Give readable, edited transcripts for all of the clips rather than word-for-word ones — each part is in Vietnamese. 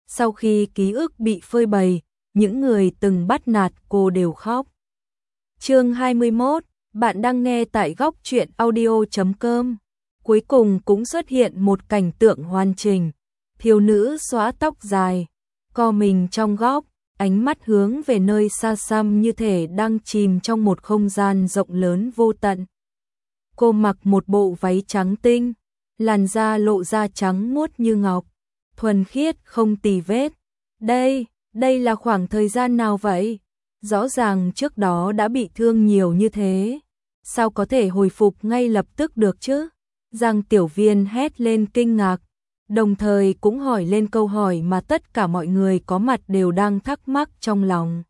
Sau khi ký ức bị phơi bày, những người từng bắt nạt cô đều khóc. Chương 21, bạn đang nghe tại góc truyện audio.com. Cuối cùng cũng xuất hiện một cảnh tượng hoàn chỉnh. Thiếu nữ xõa tóc dài, co mình trong góc, ánh mắt hướng về nơi xa xăm như thể đang chìm trong một không gian rộng lớn vô tận. Cô mặc một bộ váy trắng tinh, làn da lộ ra trắng muốt như ngọc, thuần khiết không tì vết. Đây là khoảng thời gian nào vậy? Rõ ràng trước đó đã bị thương nhiều như thế. Sao có thể hồi phục ngay lập tức được chứ? Giang Tiểu Viên hét lên kinh ngạc, đồng thời cũng hỏi lên câu hỏi mà tất cả mọi người có mặt đều đang thắc mắc trong lòng.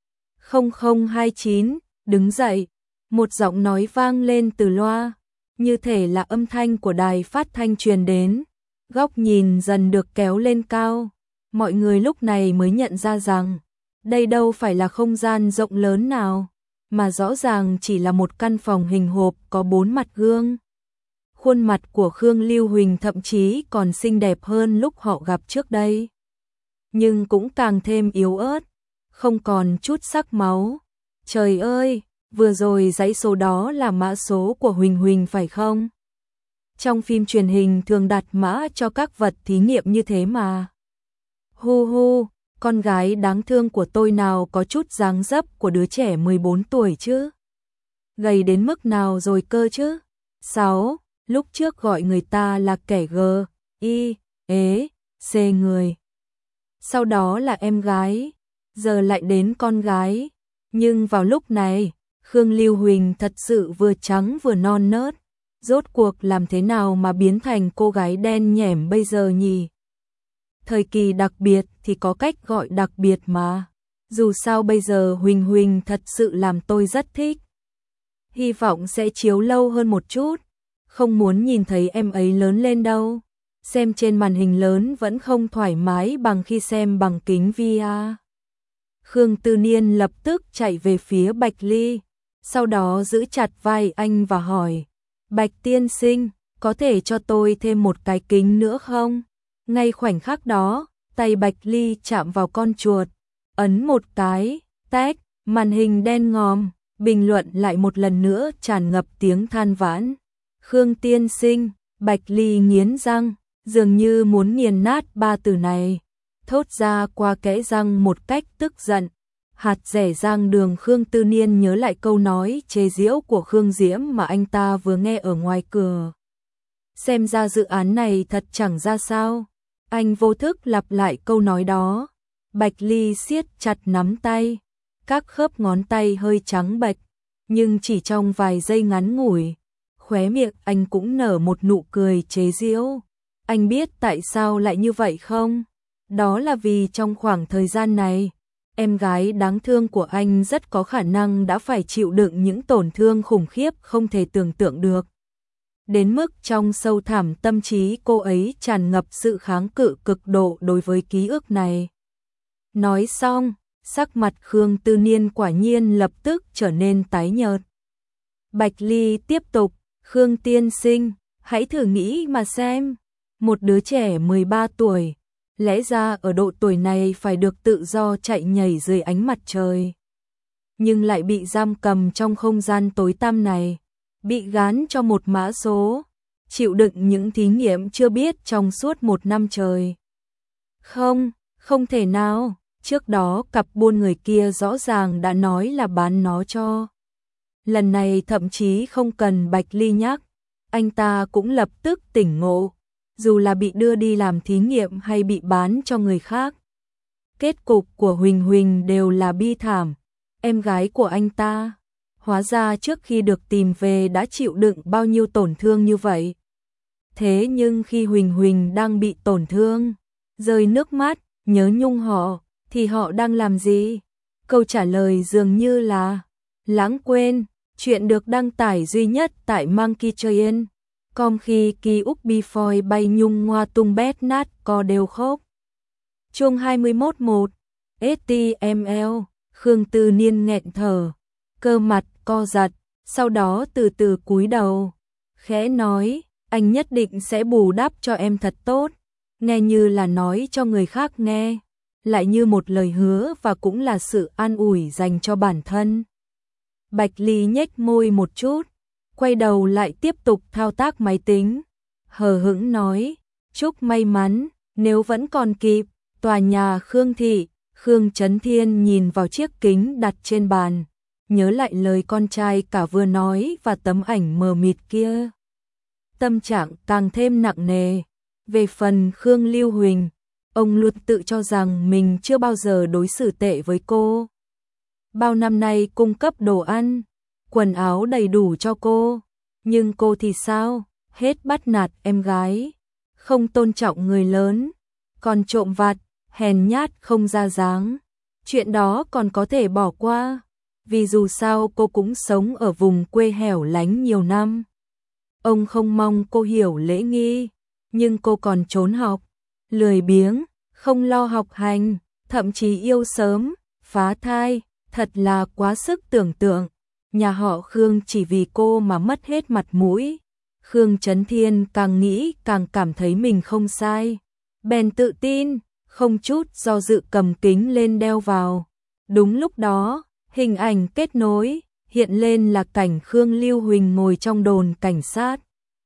0029, đứng dậy, một giọng nói vang lên từ loa, như thể là âm thanh của đài phát thanh truyền đến. Góc nhìn dần được kéo lên cao, mọi người lúc này mới nhận ra rằng đây đâu phải là không gian rộng lớn nào, mà rõ ràng chỉ là một căn phòng hình hộp có 4 mặt gương. Khuôn mặt của Khương Lưu Huỳnh thậm chí còn xinh đẹp hơn lúc họ gặp trước đây, nhưng cũng càng thêm yếu ớt, không còn chút sắc máu. Trời ơi, vừa rồi dãy số đó là mã số của Huỳnh Huỳnh phải không? Trong phim truyền hình thường đặt mã cho các vật thí nghiệm như thế mà. Hu hu, con gái đáng thương của tôi nào có chút dáng dấp của đứa trẻ 14 tuổi chứ? Gầy đến mức nào rồi cơ chứ? 6. Lúc trước gọi người ta là kẻ C người. Sau đó là em gái, giờ lại đến con gái. Nhưng vào lúc này, Khương Lưu Huỳnh thật sự vừa trắng vừa non nớt. Rốt cuộc làm thế nào mà biến thành cô gái đen nhẻm bây giờ nhỉ? Thời kỳ đặc biệt thì có cách gọi đặc biệt mà. Dù sao bây giờ Huỳnh Huỳnh thật sự làm tôi rất thích. Hy vọng sẽ chiếu lâu hơn một chút. Không muốn nhìn thấy em ấy lớn lên đâu. Xem trên màn hình lớn vẫn không thoải mái bằng khi xem bằng kính VR. Khương Tư Niên lập tức chạy về phía Bạch Ly, sau đó giữ chặt vai anh và hỏi: Bạch tiên sinh, có thể cho tôi thêm một cái kính nữa không? Ngay khoảnh khắc đó, tay Bạch Ly chạm vào con chuột, ấn một cái, tách, màn hình đen ngòm, bình luận lại một lần nữa tràn ngập tiếng than vãn. Khương tiên sinh, Bạch Ly nghiến răng, dường như muốn nghiền nát ba từ này, thốt ra qua kẽ răng một cách tức giận. Hạt rẻ rang đường. Khương Tư Niên nhớ lại câu nói chế giễu của Khương Diễm mà anh ta vừa nghe ở ngoài cửa. Xem ra dự án này thật chẳng ra sao. Anh vô thức lặp lại câu nói đó. Bạch Ly siết chặt nắm tay, các khớp ngón tay hơi trắng bệch, nhưng chỉ trong vài giây ngắn ngủi, khóe miệng anh cũng nở một nụ cười chế giễu. Anh biết tại sao lại như vậy không? Đó là vì trong khoảng thời gian này, em gái đáng thương của anh rất có khả năng đã phải chịu đựng những tổn thương khủng khiếp không thể tưởng tượng được. Đến mức trong sâu thẳm tâm trí cô ấy tràn ngập sự kháng cự cực độ đối với ký ức này. Nói xong, sắc mặt Khương Tư Niên quả nhiên lập tức trở nên tái nhợt. Bạch Ly tiếp tục: Khương tiên sinh, hãy thử nghĩ mà xem, một đứa trẻ 13 tuổi, lẽ ra ở độ tuổi này phải được tự do chạy nhảy dưới ánh mặt trời, nhưng lại bị giam cầm trong không gian tối tăm này, bị gán cho một mã số, chịu đựng những thí nghiệm chưa biết trong suốt 1 năm trời. Không thể nào, trước đó cặp buôn người kia rõ ràng đã nói là bán nó cho. Lần này thậm chí không cần Bạch Ly nhắc, anh ta cũng lập tức tỉnh ngộ. Dù là bị đưa đi làm thí nghiệm hay bị bán cho người khác, kết cục của Huỳnh Huỳnh đều là bi thảm. Em gái của anh ta, hóa ra trước khi được tìm về đã chịu đựng bao nhiêu tổn thương như vậy. Thế nhưng khi Huỳnh Huỳnh đang bị tổn thương, rơi nước mắt, nhớ nhung họ, thì họ đang làm gì? Câu trả lời dường như là lãng quên. Chuyện được đăng tải duy nhất tại Monkey Train. Com khi ký ức before bay nhung ngoa tung bét nát co đều khóc. Chương 21-1 HTML. Khương Tư Niên nghẹn thở, cơ mặt co giật, sau đó từ từ cúi đầu, khẽ nói: anh nhất định sẽ bù đắp cho em thật tốt. nghe như là nói cho người khác nghe, lại như một lời hứa và cũng là sự an ủi dành cho bản thân. Bạch Ly nhếch môi một chút, quay đầu lại tiếp tục thao tác máy tính, hờ hững nói, chúc may mắn, nếu vẫn còn kịp, tòa nhà Khương Thị. Khương Chấn Thiên nhìn vào chiếc kính đặt trên bàn, nhớ lại lời con trai cả vừa nói và tấm ảnh mờ mịt kia. Tâm trạng càng thêm nặng nề. Về phần Khương Lưu Huỳnh, ông luôn tự cho rằng mình chưa bao giờ đối xử tệ với cô. Bao năm nay cung cấp đồ ăn, quần áo đầy đủ cho cô, nhưng cô thì sao? Hết bắt nạt em gái, không tôn trọng người lớn, còn trộm vặt, hèn nhát không ra dáng. Chuyện đó còn có thể bỏ qua, vì dù sao cô cũng sống ở vùng quê hẻo lánh nhiều năm. Ông không mong cô hiểu lễ nghi, nhưng cô còn trốn học, lười biếng, không lo học hành, thậm chí yêu sớm, phá thai, thật là quá sức tưởng tượng. Nhà họ Khương chỉ vì cô mà mất hết mặt mũi. Khương Chấn Thiên càng nghĩ càng cảm thấy mình không sai, bèn tự tin, không chút do dự cầm kính lên đeo vào. Đúng lúc đó, hình ảnh kết nối, hiện lên là cảnh Khương Lưu Huỳnh ngồi trong đồn cảnh sát.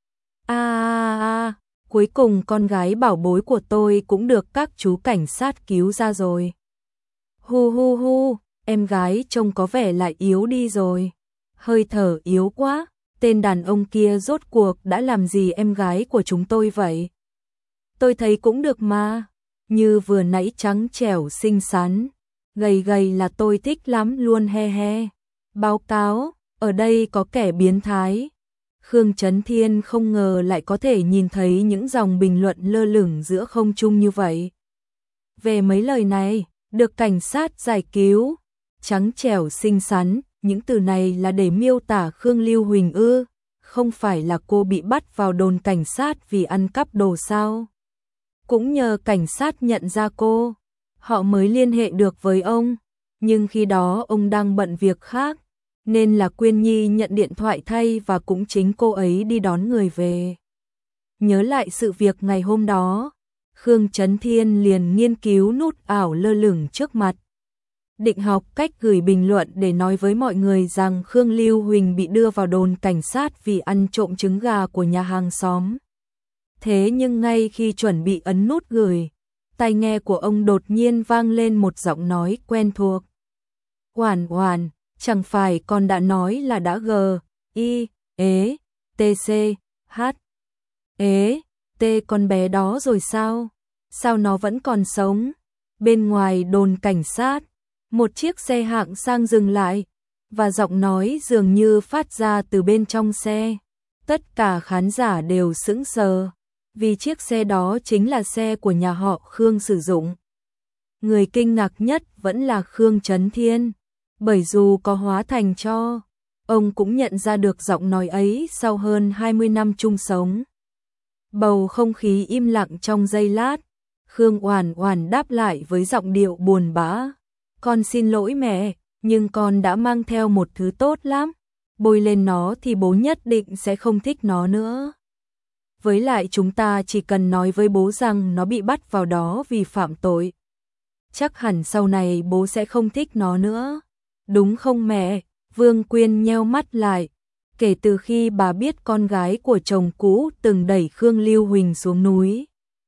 Cuối cùng con gái bảo bối của tôi cũng được các chú cảnh sát cứu ra rồi. Hu hu hu, em gái trông có vẻ lại yếu đi rồi. Hơi thở yếu quá, tên đàn ông kia rốt cuộc đã làm gì em gái của chúng tôi vậy? Tôi thấy cũng được mà, như vừa nãy trắng trẻo xinh xắn, gầy gầy là tôi thích lắm luôn he he. Báo cáo, ở đây có kẻ biến thái. Khương Chấn Thiên không ngờ lại có thể nhìn thấy những dòng bình luận lơ lửng giữa không trung như vậy. Về mấy lời này, được cảnh sát giải cứu, trắng trẻo xinh xắn, những từ này là để miêu tả Khương Lưu Huỳnh ư? Không phải là cô bị bắt vào đồn cảnh sát vì ăn cắp đồ sao? Cũng nhờ cảnh sát nhận ra cô, họ mới liên hệ được với ông, nhưng khi đó ông đang bận việc khác, nên là Quyên Nhi nhận điện thoại thay và cũng chính cô ấy đi đón người về. Nhớ lại sự việc ngày hôm đó, Khương Chấn Thiên liền nghiên cứu nút ảo lơ lửng trước mặt. Định học cách gửi bình luận để nói với mọi người rằng Khương Lưu Huỳnh bị đưa vào đồn cảnh sát vì ăn trộm trứng gà của nhà hàng xóm. Thế nhưng ngay khi chuẩn bị ấn nút gửi, tai nghe của ông đột nhiên vang lên một giọng nói quen thuộc. Oản Oản, chẳng phải con đã nói là đã T con bé đó rồi sao? Sao nó vẫn còn sống? Bên ngoài đồn cảnh sát, một chiếc xe hạng sang dừng lại, và giọng nói dường như phát ra từ bên trong xe. Tất cả khán giả đều sững sờ, vì chiếc xe đó chính là xe của nhà họ Khương sử dụng. Người kinh ngạc nhất vẫn là Khương Chấn Thiên, bởi dù có hóa thành tro, ông cũng nhận ra được giọng nói ấy sau hơn 20 năm chung sống. Bầu không khí im lặng trong giây lát, Khương Oản Oản đáp lại với giọng điệu buồn bã. Con xin lỗi mẹ, nhưng con đã mang theo một thứ tốt lắm. Bôi lên nó thì bố nhất định sẽ không thích nó nữa. Với lại chúng ta chỉ cần nói với bố rằng nó bị bắt vào đó vì phạm tội. Chắc hẳn sau này bố sẽ không thích nó nữa. Đúng không mẹ? Vương Quyên nheo mắt lại. Kể từ khi bà biết con gái của chồng cũ từng đẩy Khương Lưu Huỳnh xuống núi,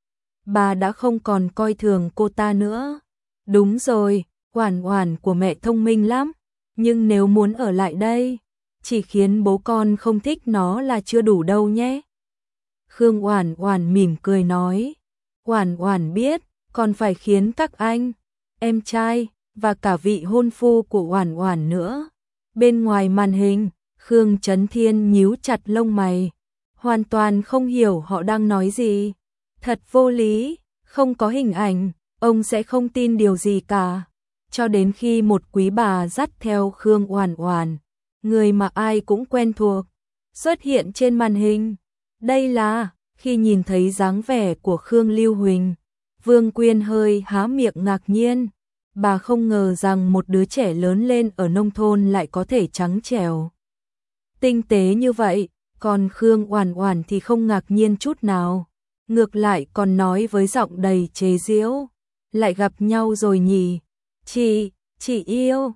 bà đã không còn coi thường cô ta nữa. Đúng rồi, Oản Oản của mẹ thông minh lắm, nhưng nếu muốn ở lại đây, chỉ khiến bố con không thích nó là chưa đủ đâu nhé. Khương Oản Oản mỉm cười nói, Oản Oản biết, còn phải khiến các anh, em trai và cả vị hôn phu của Oản Oản nữa. Bên ngoài màn hình, Khương Chấn Thiên nhíu chặt lông mày, hoàn toàn không hiểu họ đang nói gì. Thật vô lý, không có hình ảnh, ông sẽ không tin điều gì cả. Cho đến khi một quý bà dắt theo Khương Oản Oản, người mà ai cũng quen thuộc, xuất hiện trên màn hình. Đây là, khi nhìn thấy dáng vẻ của Khương Lưu Huỳnh, Vương Quyên hơi há miệng ngạc nhiên. Bà không ngờ rằng một đứa trẻ lớn lên ở nông thôn lại có thể trắng trẻo, tinh tế như vậy, còn Khương Oản Oản thì không ngạc nhiên chút nào. ngược lại còn nói với giọng đầy chế giễu, lại gặp nhau rồi nhỉ? Chị yêu,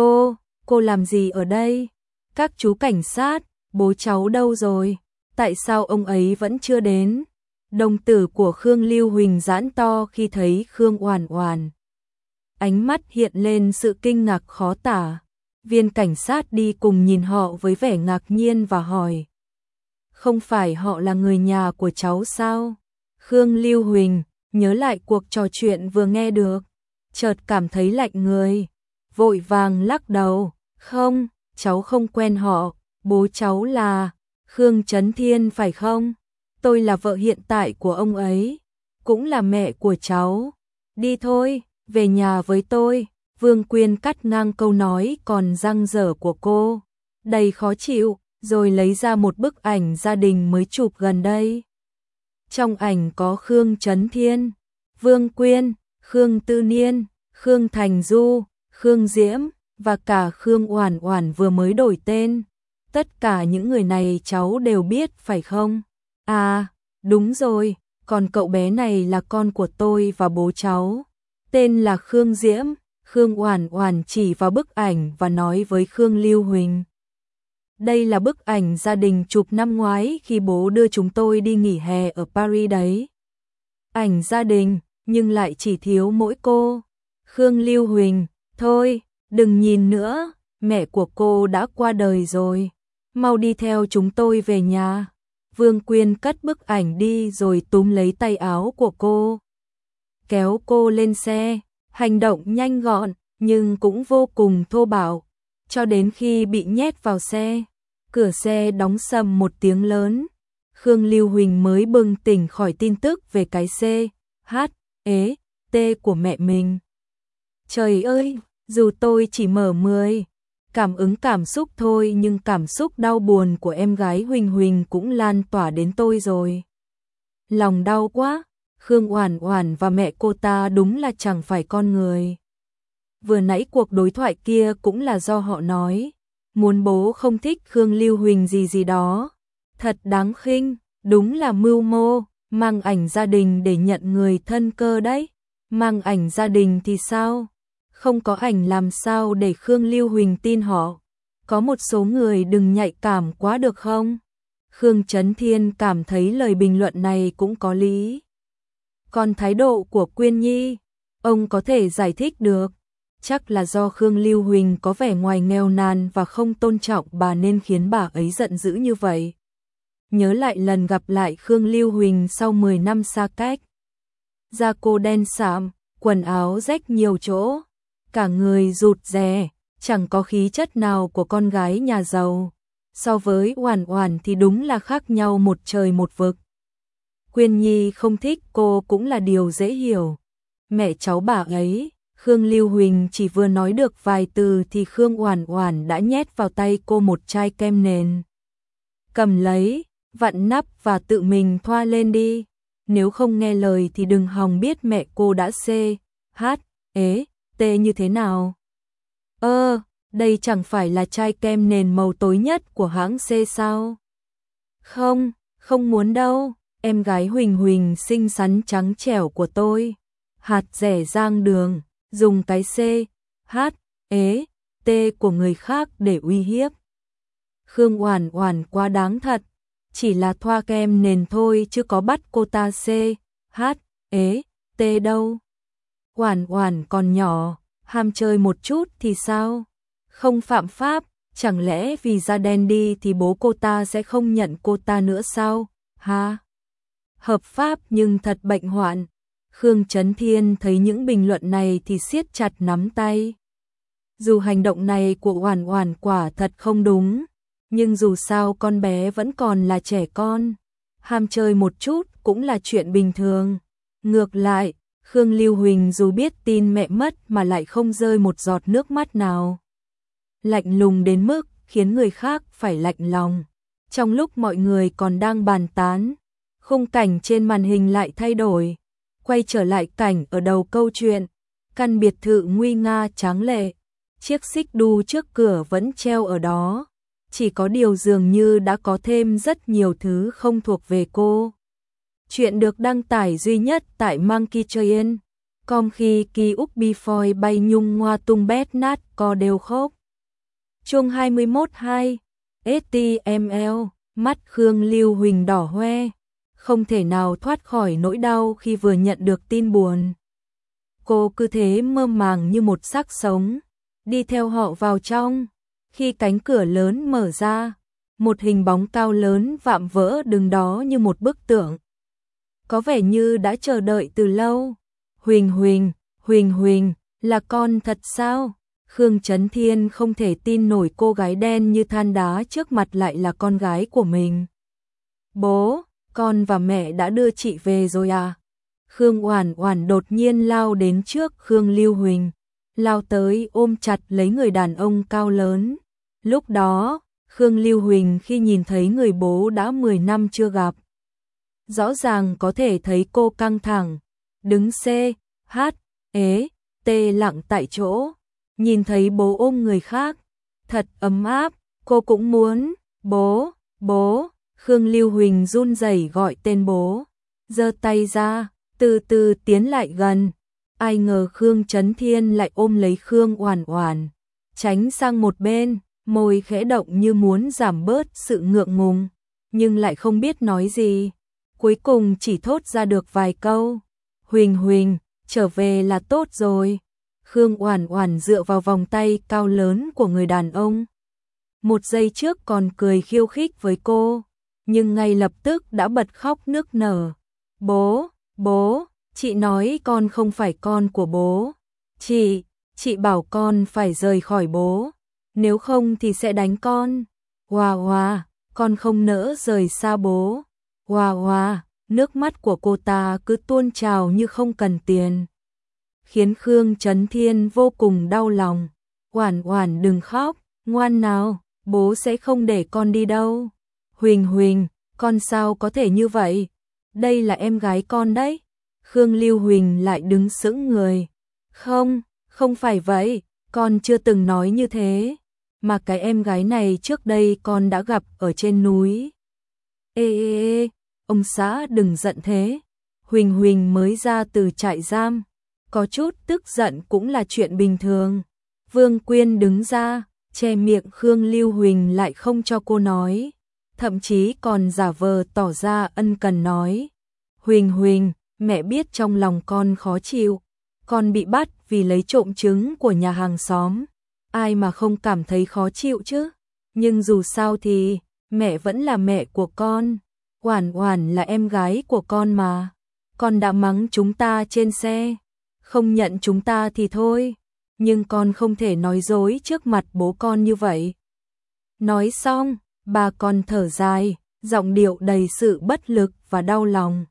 cô làm gì ở đây? Các chú cảnh sát, bố cháu đâu rồi? Tại sao ông ấy vẫn chưa đến? Đồng tử của Khương Lưu Huỳnh giãn to khi thấy Khương Oản Oản. Ánh mắt hiện lên sự kinh ngạc khó tả. Viên cảnh sát đi cùng nhìn họ với vẻ ngạc nhiên và hỏi. Không phải họ là người nhà của cháu sao? Khương Lưu Huỳnh nhớ lại cuộc trò chuyện vừa nghe được, chợt cảm thấy lạnh người, vội vàng lắc đầu. Không, cháu không quen họ, bố cháu là Khương Chấn Thiên phải không? Tôi là vợ hiện tại của ông ấy, cũng là mẹ của cháu. Đi thôi, về nhà với tôi. Vương Quyên cắt ngang câu nói còn dang dở của cô, đầy khó chịu, rồi lấy ra một bức ảnh gia đình mới chụp gần đây. Trong ảnh có Khương Chấn Thiên, Vương Quyên, Khương Tư Niên, Khương Thành Du, Khương Diễm và cả Khương Oản Oản vừa mới đổi tên. Tất cả những người này cháu đều biết phải không? À, đúng rồi, còn cậu bé này là con của tôi và bố cháu. Tên là Khương Diễm. Khương Oản Oản chỉ vào bức ảnh và nói với Khương Lưu Huỳnh. Đây là bức ảnh gia đình chụp năm ngoái khi bố đưa chúng tôi đi nghỉ hè ở Paris đấy. Ảnh gia đình, nhưng lại chỉ thiếu mỗi cô. Khương Lưu Huỳnh, thôi, đừng nhìn nữa, mẹ của cô đã qua đời rồi. Mau đi theo chúng tôi về nhà. Vương Quyên cất bức ảnh đi rồi túm lấy tay áo của cô, kéo cô lên xe. Hành động nhanh gọn, nhưng cũng vô cùng thô bạo, cho đến khi bị nhét vào xe. Cửa xe đóng sầm một tiếng lớn. Khương Lưu Huỳnh mới bừng tỉnh khỏi tin tức về cái CHT của mẹ mình. Trời ơi, dù tôi chỉ mở 10 cảm ứng cảm xúc thôi, nhưng cảm xúc đau buồn của em gái Huỳnh Huỳnh cũng lan tỏa đến tôi rồi. Lòng đau quá. Khương Oản Oản và mẹ cô ta đúng là chẳng phải con người. Vừa nãy cuộc đối thoại kia cũng là do họ nói. Muốn bố không thích Khương Lưu Huỳnh gì đó. Thật đáng khinh, đúng là mưu mô, mang ảnh gia đình để nhận người thân cơ đấy. Mang ảnh gia đình thì sao? Không có ảnh làm sao để Khương Lưu Huỳnh tin họ? Có một số người đừng nhạy cảm quá được không? Khương Chấn Thiên cảm thấy lời bình luận này cũng có lý. Còn thái độ của Quyên Nhi, ông có thể giải thích được. Chắc là do Khương Lưu Huỳnh có vẻ ngoài nghèo nàn và không tôn trọng bà nên khiến bà ấy giận dữ như vậy. Nhớ lại lần gặp lại Khương Lưu Huỳnh sau 10 năm xa cách. Da cô đen sạm, quần áo rách nhiều chỗ, cả người rụt rè, chẳng có khí chất nào của con gái nhà giàu. So với Oản Oản thì đúng là khác nhau một trời một vực. Quyên Nhi không thích cô cũng là điều dễ hiểu. Mẹ cháu bà ấy, Khương Lưu Huỳnh chỉ vừa nói được vài từ thì Khương Oản Oản đã nhét vào tay cô một chai kem nền. Cầm lấy, vặn nắp và tự mình thoa lên đi. Nếu không nghe lời thì đừng hòng biết mẹ cô đã CHT như thế nào. Đây chẳng phải là chai kem nền màu tối nhất của hãng C sao? Không muốn đâu. Em gái Huỳnh Huỳnh xinh xắn trắng trẻo của tôi, hạt rẻ giang đường, dùng cái CHT của người khác để uy hiếp. Khương Oản Oản quá đáng thật, chỉ là thoa kem nền thôi chứ có bắt cô ta CHT đâu. Oản Oản còn nhỏ, ham chơi một chút thì sao? Không phạm pháp, chẳng lẽ vì da đen đi thì bố cô ta sẽ không nhận cô ta nữa sao? Ha? Hợp pháp nhưng thật bệnh hoạn. Khương Chấn Thiên thấy những bình luận này thì siết chặt nắm tay. Dù hành động này của Oản Oản quả thật không đúng, nhưng dù sao con bé vẫn còn là trẻ con, ham chơi một chút cũng là chuyện bình thường. Ngược lại, Khương Lưu Huỳnh dù biết tin mẹ mất mà lại không rơi một giọt nước mắt nào. Lạnh lùng đến mức khiến người khác phải lạnh lòng. Trong lúc mọi người còn đang bàn tán, khung cảnh trên màn hình lại thay đổi, quay trở lại cảnh ở đầu câu chuyện, căn biệt thự nguy nga tráng lệ, chiếc xích đu trước cửa vẫn treo ở đó, chỉ có điều dường như đã có thêm rất nhiều thứ không thuộc về cô. Chuyện được đăng tải duy nhất tại monkeytrain.com khi ký úc before bay nhung ngoa tung bét nát co đều khóc. Chương 21-2 HTML. Mắt Khương Lưu Huỳnh đỏ hoe, không thể nào thoát khỏi nỗi đau khi vừa nhận được tin buồn. Cô cứ thế mơ màng như một xác sống, đi theo họ vào trong. Khi cánh cửa lớn mở ra, một hình bóng cao lớn vạm vỡ đứng đó như một bức tượng. Có vẻ như đã chờ đợi từ lâu. Huỳnh Huỳnh, Huỳnh Huỳnh, là con thật sao? Khương Chấn Thiên không thể tin nổi cô gái đen như than đá trước mặt lại là con gái của mình. Bố, con và mẹ đã đưa chị về rồi à? Khương Oản Oản đột nhiên lao đến trước Khương Lưu Huỳnh, lao tới ôm chặt lấy người đàn ông cao lớn. Lúc đó, Khương Lưu Huỳnh khi nhìn thấy người bố đã 10 năm chưa gặp, rõ ràng có thể thấy cô căng thẳng, đứng tê lặng tại chỗ. Nhìn thấy bố ôm người khác, thật ấm áp, cô cũng muốn. Bố, bố. Khương Lưu Huỳnh run rẩy gọi tên bố, giơ tay ra, từ từ tiến lại gần. Ai ngờ Khương Chấn Thiên lại ôm lấy Khương Oản Oản, tránh sang một bên, môi khẽ động như muốn giảm bớt sự ngượng ngùng, nhưng lại không biết nói gì. Cuối cùng chỉ thốt ra được vài câu. Huỳnh Huỳnh, trở về là tốt rồi. Khương Oản Oản dựa vào vòng tay cao lớn của người đàn ông. Một giây trước còn cười khiêu khích với cô, nhưng ngay lập tức đã bật khóc nức nở. Bố, bố, chị nói con không phải con của bố. Chị bảo con phải rời khỏi bố, nếu không thì sẽ đánh con. Hoa hoa, con không nỡ rời xa bố. Hoa hoa, nước mắt của cô ta cứ tuôn trào như không cần tiền, khiến Khương Chấn Thiên vô cùng đau lòng. Oản Oản đừng khóc, ngoan nào, bố sẽ không để con đi đâu. Huỳnh Huỳnh, con sao có thể như vậy? Đây là em gái con đấy. Khương Lưu Huỳnh lại đứng sững người. Không phải vậy, con chưa từng nói như thế. Mà cái em gái này trước đây con đã gặp ở trên núi. Ê, ông xã đừng giận thế. Huỳnh Huỳnh mới ra từ trại giam, có chút tức giận cũng là chuyện bình thường. Vương Quyên đứng ra, che miệng Khương Lưu Huỳnh lại không cho cô nói, thậm chí còn giả vờ tỏ ra ân cần nói. Huỳnh Huỳnh, mẹ biết trong lòng con khó chịu, con bị bắt vì lấy trộm trứng của nhà hàng xóm, ai mà không cảm thấy khó chịu chứ, nhưng dù sao thì mẹ vẫn là mẹ của con, Oản Oản là em gái của con mà. Con đã mắng chúng ta trên xe, không nhận chúng ta thì thôi, nhưng con không thể nói dối trước mặt bố con như vậy. Nói xong, bà con thở dài, giọng điệu đầy sự bất lực và đau lòng.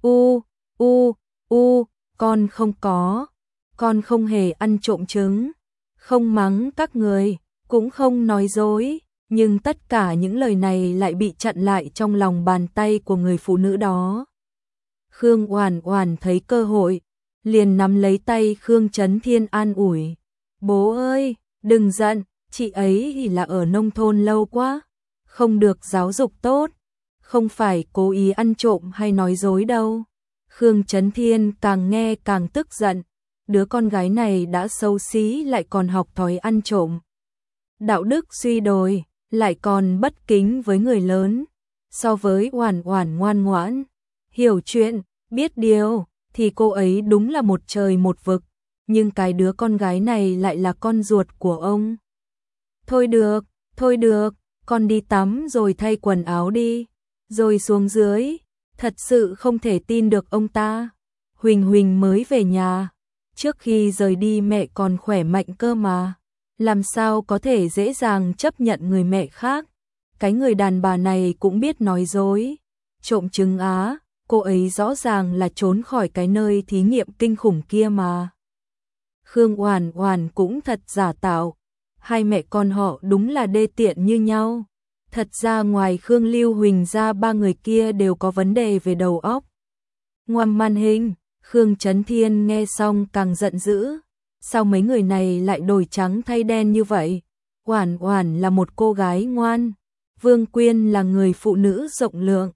Con không hề ăn trộm trứng, không mắng các người, cũng không nói dối, nhưng tất cả những lời này lại bị chặn lại trong lòng bàn tay của người phụ nữ đó. Khương Oản Oản thấy cơ hội, liền nắm lấy tay Khương Chấn Thiên an ủi. Bố ơi, đừng giận, chị ấy thì là ở nông thôn lâu quá, không được giáo dục tốt, không phải cố ý ăn trộm hay nói dối đâu. Khương Chấn Thiên càng nghe càng tức giận, đứa con gái này đã xấu xí lại còn học thói ăn trộm. Đạo đức suy đồi, lại còn bất kính với người lớn. So với Oản Oản ngoan ngoãn, hiểu chuyện, biết điều, thì cô ấy đúng là một trời một vực, nhưng cái đứa con gái này lại là con ruột của ông. Thôi được, con đi tắm rồi thay quần áo đi, rồi xuống dưới, thật sự không thể tin được ông ta. Huỳnh Huỳnh mới về nhà, trước khi rời đi mẹ còn khỏe mạnh cơ mà, làm sao có thể dễ dàng chấp nhận người mẹ khác. Cái người đàn bà này cũng biết nói dối, trộm trứng á. Cô ấy rõ ràng là trốn khỏi cái nơi thí nghiệm kinh khủng kia mà. Khương Oản Oản cũng thật giả tạo, hai mẹ con họ đúng là đê tiện như nhau. Thật ra ngoài Khương Lưu Huỳnh ra ba người kia đều có vấn đề về đầu óc. Ngoăm màn hình, Khương Chấn Thiên nghe xong càng giận dữ. Sao mấy người này lại đổi trắng thay đen như vậy? Oản Oản là một cô gái ngoan, Vương Quyên là người phụ nữ rộng lượng,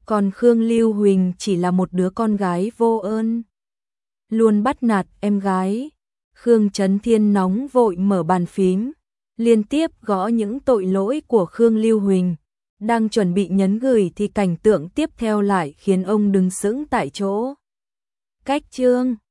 còn Khương Lưu Huỳnh chỉ là một đứa con gái vô ơn, luôn bắt nạt em gái. Khương Chấn Thiên nóng vội mở bàn phím, liên tiếp gõ những tội lỗi của Khương Lưu Huỳnh. Đang chuẩn bị nhấn gửi thì cảnh tượng tiếp theo lại khiến ông đứng sững tại chỗ. Cách chương